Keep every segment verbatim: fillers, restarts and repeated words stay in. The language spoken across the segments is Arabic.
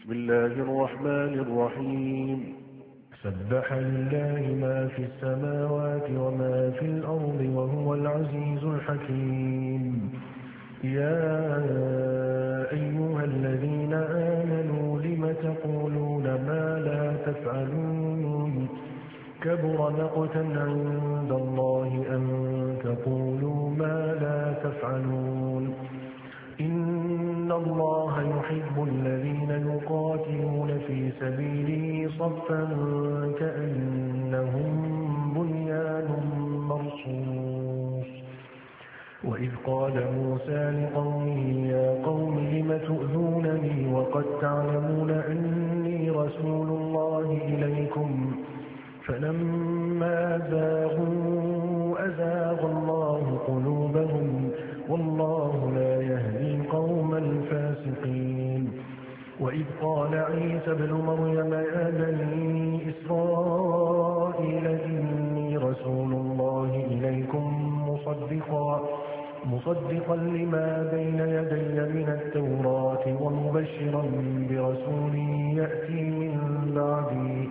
بسم الله الرحمن الرحيم سبح لله ما في السماوات وما في الأرض وهو العزيز الحكيم. يا أيها الذين آمنوا لم تقولون ما لا تفعلون كبر مقتا عند الله أن تقولوا ما لا تفعلون. إن الله يحب الذين يقاتلون في سبيله صفا كأنهم بنيان مرصوص. وإذ قال موسى لقومه يا قوم لم تؤذونني وقد تعلمون أني رسول الله إليكم فلما زاغوا أزاغ الله قلوبهم والله لا يهدي القوم الفاسقين. وإذ قال عيسى ابن مريم يا بني إسرائيل إني رسول الله إليكم مصدقا مصدقا لما بين يدي من التوراة ومبشرا برسول يأتي من بعدي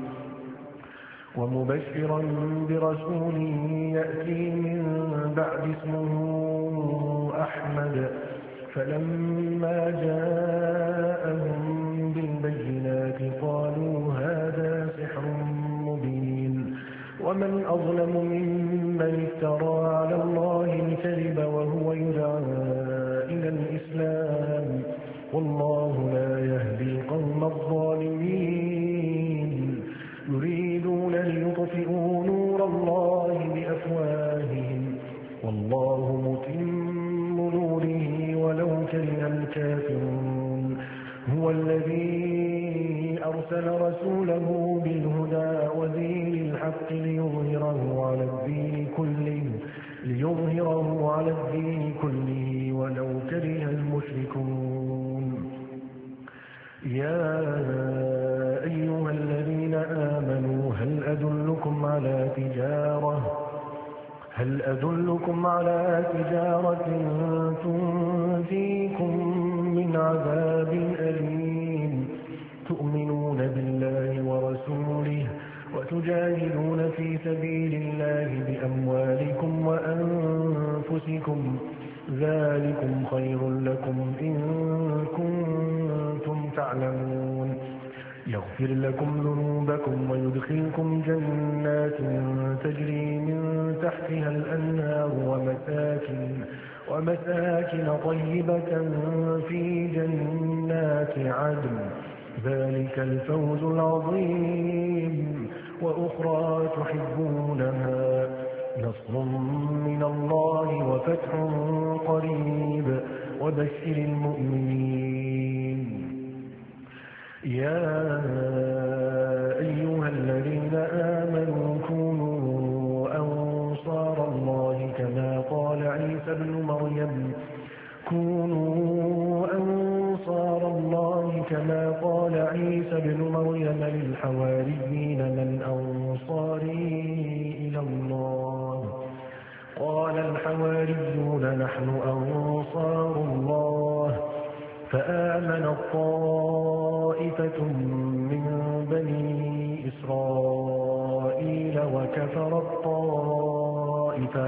ومبشرا برسول يأتي من بعد اسمه أحمد. فلما جاءهم بالبينات قالوا هذا سحر مبين. ومن أظلم ممن افترى على الله الكذب وهو يدعى إلى الإسلام والله لا يهدي القوم الظالمين. يريدون ليطفئوا نور الله بأفواههم والله متم نوره ولو كره الكافرون. هو الذي أرسل رسوله بالهدى ودين الحق ليظهره على الدين كله ليظهره على الدين كله ولو كره المشركون. يا أيها الذين آمنوا هل أدلكم على تجارة هل أدلكم على تجارة تنجيكم من عذاب أليم تؤمنون بالله ورسوله وتجاهدون في سبيل الله بأموالكم وأنفسكم ذلكم خير لكم إن كنتم تعلمون. يغفر لكم ذنوبكم ويدخلكم جنات تجري من تحتها الأنهار ومساكن, ومساكن طيبة في جنات عدن ذلك الفوز العظيم. وأخرى تحبونها نصر من الله وفتح قريب وبشر المؤمنين. يا أيها الذين آمنوا كونوا أنصار الله كما قال عيسى ابن مريم كونوا أنصار الله كما قال عيسى ابن مريم للحواريين من أنصاري إلى الله قال الحواريون نحن أنصار الله. فآمن الطائفة من بني إسرائيل وكفر الطائفة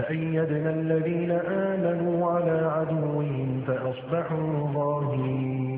فأيدنا الذين آمنوا على عدوهم فأصبحوا ظاهرين.